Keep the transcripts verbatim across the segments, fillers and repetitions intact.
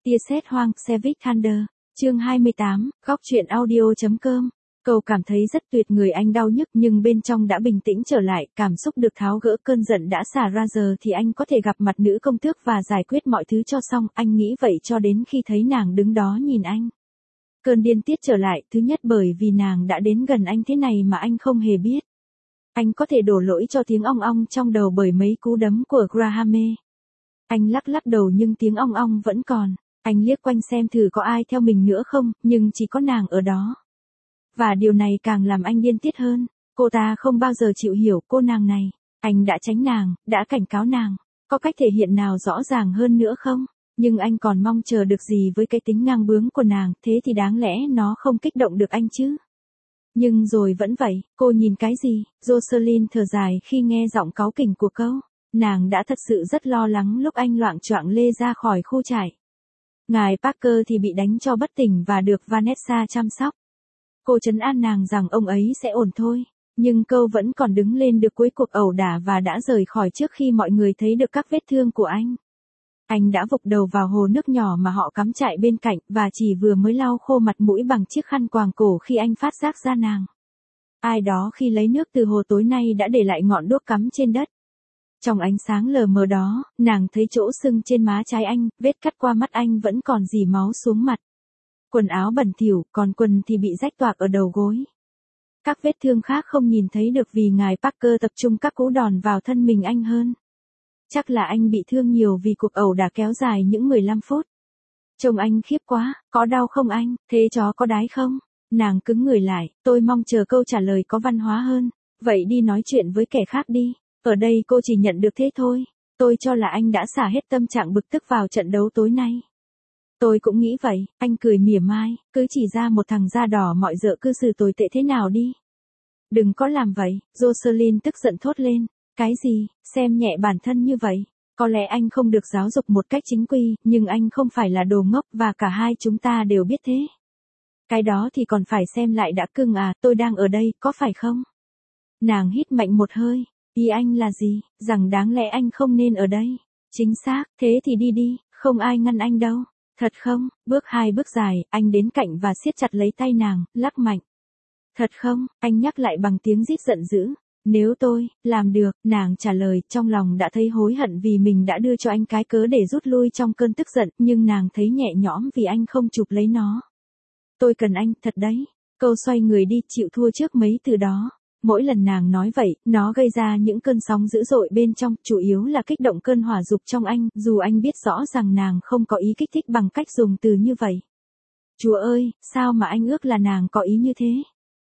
Tia sét hoang, Savage Thunder, chương hai mươi tám, góc truyện audio.com. Cậu cảm thấy rất tuyệt, người anh đau nhức nhưng bên trong đã bình tĩnh trở lại, cảm xúc được tháo gỡ, cơn giận đã xả ra, giờ thì anh có thể gặp mặt nữ công tước và giải quyết mọi thứ cho xong, anh nghĩ vậy cho đến khi thấy nàng đứng đó nhìn anh. Cơn điên tiết trở lại, thứ nhất bởi vì nàng đã đến gần anh thế này mà anh không hề biết. Anh có thể đổ lỗi cho tiếng ong ong trong đầu bởi mấy cú đấm của Grahame. Anh lắc lắc đầu nhưng tiếng ong ong vẫn còn. Anh liếc quanh xem thử có ai theo mình nữa không, nhưng chỉ có nàng ở đó. Và điều này càng làm anh điên tiết hơn. Cô ta không bao giờ chịu hiểu cô nàng này. Anh đã tránh nàng, đã cảnh cáo nàng. Có cách thể hiện nào rõ ràng hơn nữa không? Nhưng anh còn mong chờ được gì với cái tính ngang bướng của nàng, thế thì đáng lẽ nó không kích động được anh chứ. Nhưng rồi vẫn vậy, cô nhìn cái gì? Jocelyn thở dài khi nghe giọng cáu kỉnh của câu. Nàng đã thật sự rất lo lắng lúc anh loạng choạng lê ra khỏi khu trại. Ngài Parker thì bị đánh cho bất tỉnh và được Vanessa chăm sóc. Cô trấn an nàng rằng ông ấy sẽ ổn thôi. Nhưng câu vẫn còn đứng lên được cuối cuộc ẩu đả và đã rời khỏi trước khi mọi người thấy được các vết thương của anh. Anh đã vụt đầu vào hồ nước nhỏ mà họ cắm trại bên cạnh và chỉ vừa mới lau khô mặt mũi bằng chiếc khăn quàng cổ khi anh phát giác ra nàng. Ai đó khi lấy nước từ hồ tối nay đã để lại ngọn đuốc cắm trên đất. Trong ánh sáng lờ mờ đó, nàng thấy chỗ sưng trên má trái anh, vết cắt qua mắt anh vẫn còn rỉ máu xuống mặt. Quần áo bẩn thỉu, còn quần thì bị rách toạc ở đầu gối. Các vết thương khác không nhìn thấy được vì ngài Parker tập trung các cú đòn vào thân mình anh hơn. Chắc là anh bị thương nhiều vì cuộc ẩu đả kéo dài những mười lăm phút. Trông anh khiếp quá, có đau không anh, thế chó có đái không? Nàng cứng người lại, tôi mong chờ câu trả lời có văn hóa hơn. Vậy đi nói chuyện với kẻ khác đi. Ở đây cô chỉ nhận được thế thôi. Tôi cho là anh đã xả hết tâm trạng bực tức vào trận đấu tối nay. Tôi cũng nghĩ vậy, anh cười mỉa mai, cứ chỉ ra một thằng da đỏ mọi dợ cư xử tồi tệ thế nào đi. Đừng có làm vậy, Jocelyn tức giận thốt lên. Cái gì, xem nhẹ bản thân như vậy? Có lẽ anh không được giáo dục một cách chính quy, nhưng anh không phải là đồ ngốc và cả hai chúng ta đều biết thế. Cái đó thì còn phải xem lại đã cưng à, tôi đang ở đây, có phải không? Nàng hít mạnh một hơi. Ý anh là gì, rằng đáng lẽ anh không nên ở đây. Chính xác, thế thì đi đi, không ai ngăn anh đâu. Thật không? Bước hai bước dài, anh đến cạnh và siết chặt lấy tay nàng, lắc mạnh. Thật không? Anh nhắc lại bằng tiếng rít giận dữ. Nếu tôi, làm được, nàng trả lời, trong lòng đã thấy hối hận vì mình đã đưa cho anh cái cớ để rút lui trong cơn tức giận, nhưng nàng thấy nhẹ nhõm vì anh không chụp lấy nó. Tôi cần anh, thật đấy. Câu xoay người đi, chịu thua trước mấy từ đó. Mỗi lần nàng nói vậy, nó gây ra những cơn sóng dữ dội bên trong, chủ yếu là kích động cơn hỏa dục trong anh, dù anh biết rõ rằng nàng không có ý kích thích bằng cách dùng từ như vậy. Chúa ơi, sao mà anh ước là nàng có ý như thế?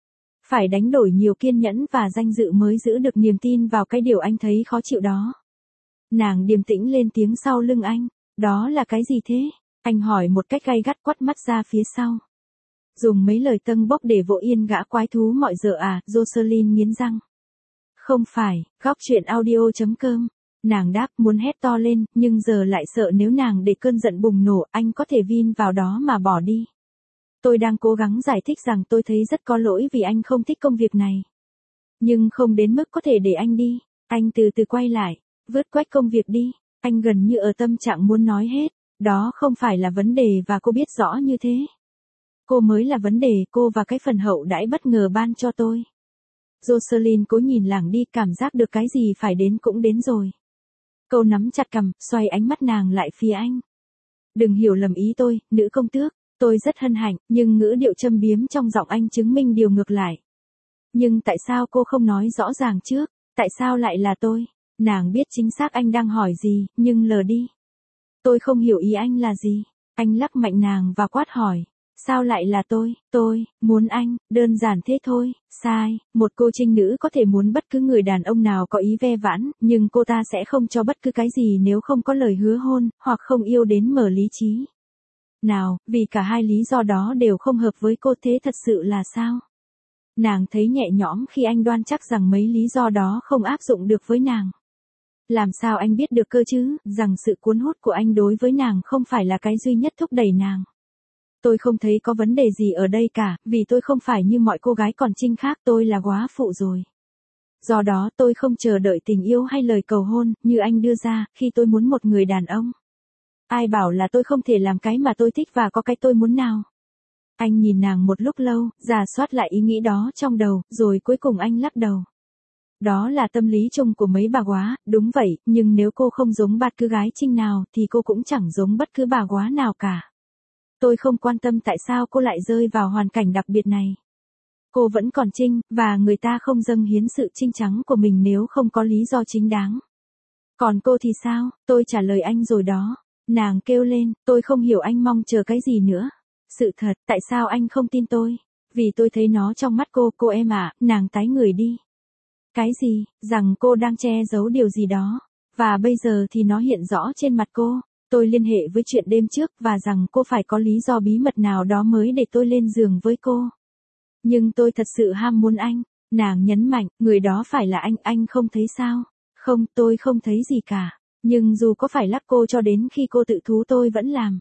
Phải đánh đổi nhiều kiên nhẫn và danh dự mới giữ được niềm tin vào cái điều anh thấy khó chịu đó. Nàng điềm tĩnh lên tiếng sau lưng anh. Đó là cái gì thế? Anh hỏi một cách gay gắt, quắt mắt ra phía sau. Dùng mấy lời tâng bốc để vỗ yên gã quái thú mọi giờ à, Jocelyn nghiến răng. Không phải, góc truyện audio.com. Nàng đáp, muốn hét to lên, nhưng giờ lại sợ nếu nàng để cơn giận bùng nổ, anh có thể vin vào đó mà bỏ đi. Tôi đang cố gắng giải thích rằng tôi thấy rất có lỗi vì anh không thích công việc này. Nhưng không đến mức có thể để anh đi. Anh từ từ quay lại, vứt quách công việc đi. Anh gần như ở tâm trạng muốn nói hết. Đó không phải là vấn đề và cô biết rõ như thế. Cô mới là vấn đề, cô và cái phần hậu đãi bất ngờ ban cho tôi. Jocelyn cố nhìn lảng đi, cảm giác được cái gì phải đến cũng đến rồi. Câu nắm chặt cằm, xoay ánh mắt nàng lại phía anh. Đừng hiểu lầm ý tôi, nữ công tước. Tôi rất hân hạnh, nhưng ngữ điệu châm biếm trong giọng anh chứng minh điều ngược lại. Nhưng tại sao cô không nói rõ ràng trước? Tại sao lại là tôi? Nàng biết chính xác anh đang hỏi gì, nhưng lờ đi. Tôi không hiểu ý anh là gì. Anh lắc mạnh nàng và quát hỏi. Sao lại là tôi? Tôi, muốn anh, đơn giản thế thôi. Sai, một cô trinh nữ có thể muốn bất cứ người đàn ông nào có ý ve vãn, nhưng cô ta sẽ không cho bất cứ cái gì nếu không có lời hứa hôn, hoặc không yêu đến mở lý trí. Nào, vì cả hai lý do đó đều không hợp với cô, thế thật sự là sao? Nàng thấy nhẹ nhõm khi anh đoan chắc rằng mấy lý do đó không áp dụng được với nàng. Làm sao anh biết được cơ chứ, rằng sự cuốn hút của anh đối với nàng không phải là cái duy nhất thúc đẩy nàng. Tôi không thấy có vấn đề gì ở đây cả, vì tôi không phải như mọi cô gái còn trinh khác, tôi là góa phụ rồi. Do đó tôi không chờ đợi tình yêu hay lời cầu hôn, như anh đưa ra, khi tôi muốn một người đàn ông. Ai bảo là tôi không thể làm cái mà tôi thích và có cái tôi muốn nào. Anh nhìn nàng một lúc lâu, rà soát lại ý nghĩ đó trong đầu, rồi cuối cùng anh lắc đầu. Đó là tâm lý chung của mấy bà góa, đúng vậy, nhưng nếu cô không giống bất cứ gái Trinh nào thì cô cũng chẳng giống bất cứ bà góa nào cả. Tôi không quan tâm tại sao cô lại rơi vào hoàn cảnh đặc biệt này. Cô vẫn còn Trinh, và người ta không dâng hiến sự trinh trắng của mình nếu không có lý do chính đáng. Còn cô thì sao? Tôi trả lời anh rồi đó. Nàng kêu lên, tôi không hiểu anh mong chờ cái gì nữa. Sự thật, tại sao anh không tin tôi? Vì tôi thấy nó trong mắt cô, cô em ạ, nàng tái người đi. Cái gì? Rằng cô đang che giấu điều gì đó. Và bây giờ thì nó hiện rõ trên mặt cô. Tôi liên hệ với chuyện đêm trước và rằng cô phải có lý do bí mật nào đó mới để tôi lên giường với cô. Nhưng tôi thật sự ham muốn anh. Nàng nhấn mạnh, người đó phải là anh, anh không thấy sao? Không, tôi không thấy gì cả. Nhưng dù có phải lắc cô cho đến khi cô tự thú tôi vẫn làm.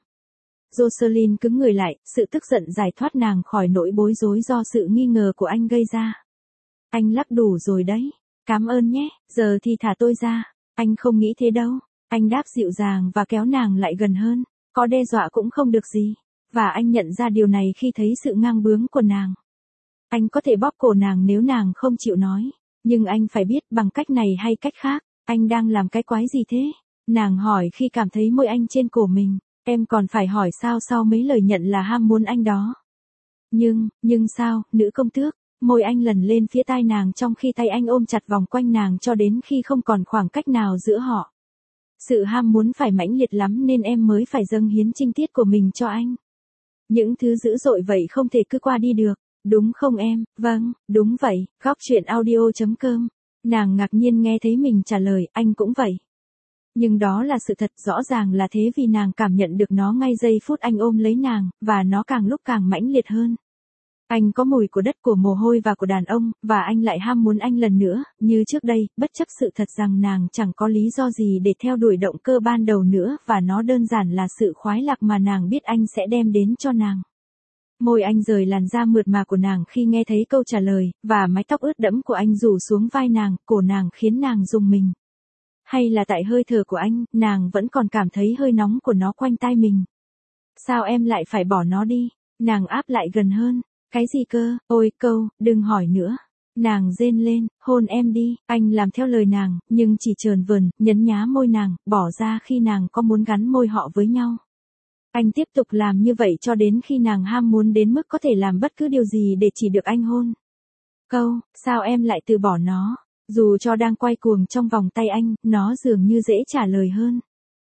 Jocelyn cứng người lại, sự tức giận giải thoát nàng khỏi nỗi bối rối do sự nghi ngờ của anh gây ra. Anh lắc đủ rồi đấy. Cảm ơn nhé, giờ thì thả tôi ra. Anh không nghĩ thế đâu. Anh đáp dịu dàng và kéo nàng lại gần hơn. Có đe dọa cũng không được gì. Và anh nhận ra điều này khi thấy sự ngang bướng của nàng. Anh có thể bóp cổ nàng nếu nàng không chịu nói. Nhưng anh phải biết bằng cách này hay cách khác. Anh đang làm cái quái gì thế? Nàng hỏi khi cảm thấy môi anh trên cổ mình. Em còn phải hỏi sao sau mấy lời nhận là ham muốn anh đó. Nhưng, nhưng sao, nữ công tước? Môi anh lần lên phía tai nàng trong khi tay anh ôm chặt vòng quanh nàng cho đến khi không còn khoảng cách nào giữa họ. Sự ham muốn phải mãnh liệt lắm nên em mới phải dâng hiến trinh tiết của mình cho anh. Những thứ dữ dội vậy không thể cứ qua đi được, đúng không em? Vâng, đúng vậy. Góc truyện audio chấm com. Nàng ngạc nhiên nghe thấy mình trả lời, anh cũng vậy. Nhưng đó là sự thật, rõ ràng là thế vì nàng cảm nhận được nó ngay giây phút anh ôm lấy nàng, và nó càng lúc càng mãnh liệt hơn. Anh có mùi của đất, của mồ hôi và của đàn ông, và anh lại ham muốn anh lần nữa, như trước đây, bất chấp sự thật rằng nàng chẳng có lý do gì để theo đuổi động cơ ban đầu nữa, và nó đơn giản là sự khoái lạc mà nàng biết anh sẽ đem đến cho nàng. Môi anh rời làn da mượt mà của nàng khi nghe thấy câu trả lời, và mái tóc ướt đẫm của anh rủ xuống vai nàng, cổ nàng khiến nàng rùng mình. Hay là tại hơi thở của anh, nàng vẫn còn cảm thấy hơi nóng của nó quanh tai mình. Sao em lại phải bỏ nó đi? Nàng áp lại gần hơn. Cái gì cơ? Ôi câu, đừng hỏi nữa. Nàng rên lên, hôn em đi. Anh làm theo lời nàng, nhưng chỉ trờn vờn, nhấn nhá môi nàng, bỏ ra khi nàng có muốn gắn môi họ với nhau. Anh tiếp tục làm như vậy cho đến khi nàng ham muốn đến mức có thể làm bất cứ điều gì để chỉ được anh hôn. Câu, sao em lại từ bỏ nó? Dù cho đang quay cuồng trong vòng tay anh, nó dường như dễ trả lời hơn.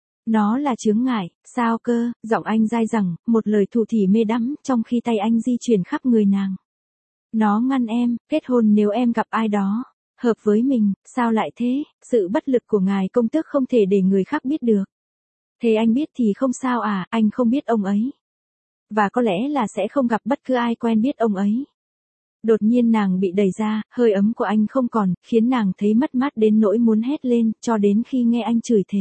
Nó là chướng ngại, sao cơ? Giọng anh dai dẳng, một lời thủ thỉ mê đắm, trong khi tay anh di chuyển khắp người nàng. Nó ngăn em, kết hôn nếu em gặp ai đó hợp với mình, sao lại thế? Sự bất lực của ngài công tước không thể để người khác biết được. Thế anh biết thì không sao à, anh không biết ông ấy. Và có lẽ là sẽ không gặp bất cứ ai quen biết ông ấy. Đột nhiên nàng bị đẩy ra, hơi ấm của anh không còn, khiến nàng thấy mất mát đến nỗi muốn hét lên, cho đến khi nghe anh chửi thề.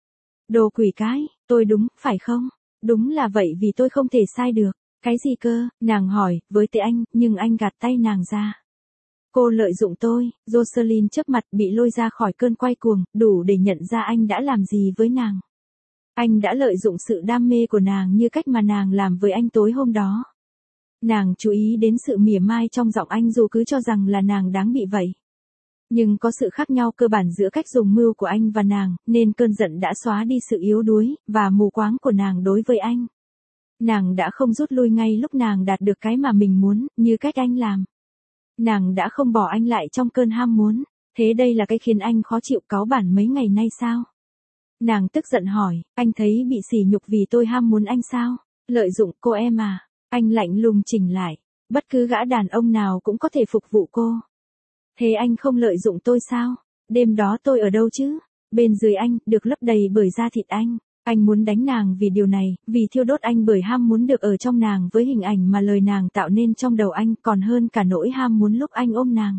Đồ quỷ cái, tôi đúng, phải không? Đúng là vậy vì tôi không thể sai được. Cái gì cơ? Nàng hỏi, với tệ anh, nhưng anh gạt tay nàng ra. Cô lợi dụng tôi. Jocelyn chớp mặt bị lôi ra khỏi cơn quay cuồng, đủ để nhận ra anh đã làm gì với nàng. Anh đã lợi dụng sự đam mê của nàng như cách mà nàng làm với anh tối hôm đó. Nàng chú ý đến sự mỉa mai trong giọng anh dù cứ cho rằng là nàng đáng bị vậy. Nhưng có sự khác nhau cơ bản giữa cách dùng mưu của anh và nàng, nên cơn giận đã xóa đi sự yếu đuối, và mù quáng của nàng đối với anh. Nàng đã không rút lui ngay lúc nàng đạt được cái mà mình muốn, như cách anh làm. Nàng đã không bỏ anh lại trong cơn ham muốn. Thế đây là cái khiến anh khó chịu cáu bản mấy ngày nay sao? Nàng tức giận hỏi, anh thấy bị sỉ nhục vì tôi ham muốn anh sao? Lợi dụng cô em à? Anh lạnh lùng chỉnh lại. Bất cứ gã đàn ông nào cũng có thể phục vụ cô. Thế anh không lợi dụng tôi sao? Đêm đó tôi ở đâu chứ? Bên dưới anh, được lấp đầy bởi da thịt anh. Anh muốn đánh nàng vì điều này, vì thiêu đốt anh bởi ham muốn được ở trong nàng với hình ảnh mà lời nàng tạo nên trong đầu anh, còn hơn cả nỗi ham muốn lúc anh ôm nàng.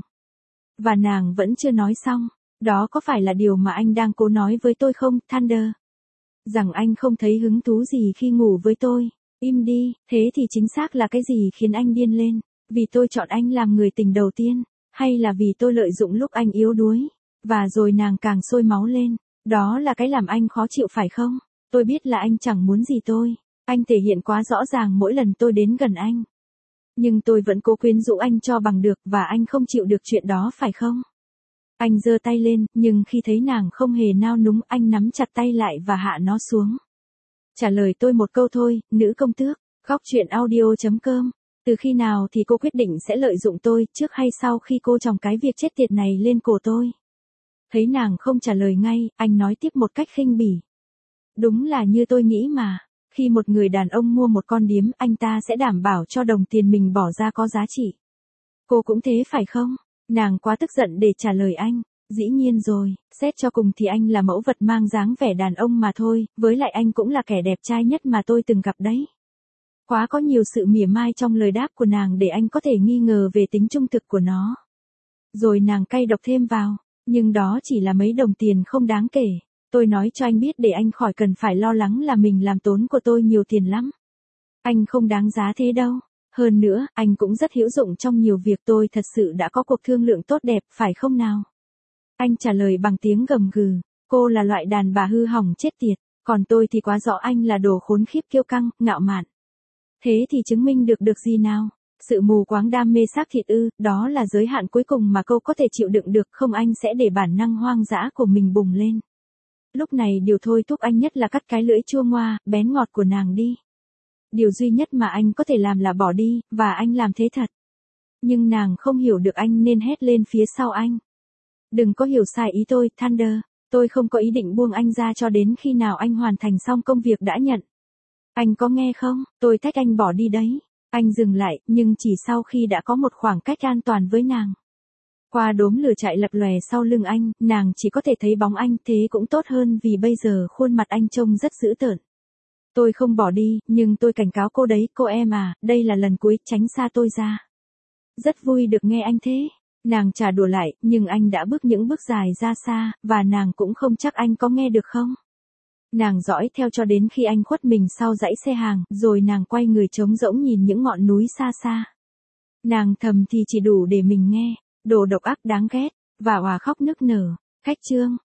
Và nàng vẫn chưa nói xong. Đó có phải là điều mà anh đang cố nói với tôi không, Thunder? Rằng anh không thấy hứng thú gì khi ngủ với tôi. Im đi, thế thì chính xác là cái gì khiến anh điên lên? Vì tôi chọn anh làm người tình đầu tiên, hay là vì tôi lợi dụng lúc anh yếu đuối? Và rồi nàng càng sôi máu lên. Đó là cái làm anh khó chịu phải không? Tôi biết là anh chẳng muốn gì tôi. Anh thể hiện quá rõ ràng mỗi lần tôi đến gần anh. Nhưng tôi vẫn cố quyến rũ anh cho bằng được và anh không chịu được chuyện đó phải không? Anh giơ tay lên, nhưng khi thấy nàng không hề nao núng, anh nắm chặt tay lại và hạ nó xuống. Trả lời tôi một câu thôi, nữ công tước. Góc truyện audio.com. Từ khi nào thì cô quyết định sẽ lợi dụng tôi, trước hay sau khi cô chồng cái việc chết tiệt này lên cổ tôi? Thấy nàng không trả lời ngay, anh nói tiếp một cách khinh bỉ. Đúng là như tôi nghĩ mà. Khi một người đàn ông mua một con điếm, anh ta sẽ đảm bảo cho đồng tiền mình bỏ ra có giá trị. Cô cũng thế phải không? Nàng quá tức giận để trả lời anh. Dĩ nhiên rồi, xét cho cùng thì anh là mẫu vật mang dáng vẻ đàn ông mà thôi, với lại anh cũng là kẻ đẹp trai nhất mà tôi từng gặp đấy. Quá có nhiều sự mỉa mai trong lời đáp của nàng để anh có thể nghi ngờ về tính trung thực của nó. Rồi nàng cay độc thêm vào, nhưng đó chỉ là mấy đồng tiền không đáng kể. Tôi nói cho anh biết để anh khỏi cần phải lo lắng là mình làm tốn của tôi nhiều tiền lắm. Anh không đáng giá thế đâu. Hơn nữa, anh cũng rất hữu dụng trong nhiều việc, tôi thật sự đã có cuộc thương lượng tốt đẹp, phải không nào? Anh trả lời bằng tiếng gầm gừ. Cô là loại đàn bà hư hỏng chết tiệt, còn tôi thì quá rõ anh là đồ khốn khiếp kiêu căng, ngạo mạn. Thế thì chứng minh được được gì nào? Sự mù quáng đam mê xác thịt ư, đó là giới hạn cuối cùng mà cô có thể chịu đựng được, không anh sẽ để bản năng hoang dã của mình bùng lên. Lúc này điều thôi thúc anh nhất là cắt cái lưỡi chua ngoa, bén ngọt của nàng đi. Điều duy nhất mà anh có thể làm là bỏ đi, và anh làm thế thật. Nhưng nàng không hiểu được anh nên hét lên phía sau anh. Đừng có hiểu sai ý tôi, Thunder. Tôi không có ý định buông anh ra cho đến khi nào anh hoàn thành xong công việc đã nhận. Anh có nghe không? Tôi thách anh bỏ đi đấy. Anh dừng lại, nhưng chỉ sau khi đã có một khoảng cách an toàn với nàng. Qua đốm lửa chạy lập lòe sau lưng anh, nàng chỉ có thể thấy bóng anh, thế cũng tốt hơn vì bây giờ khuôn mặt anh trông rất dữ tợn. Tôi không bỏ đi, nhưng tôi cảnh cáo cô đấy, cô em à, đây là lần cuối, tránh xa tôi ra. Rất vui được nghe anh thế. Nàng trả đùa lại, nhưng anh đã bước những bước dài ra xa, và nàng cũng không chắc anh có nghe được không. Nàng dõi theo cho đến khi anh khuất mình sau dãy xe hàng, rồi nàng quay người trống rỗng nhìn những ngọn núi xa xa. Nàng thầm thì chỉ đủ để mình nghe, đồ độc ác đáng ghét, và òa khóc nức nở. Khách chương.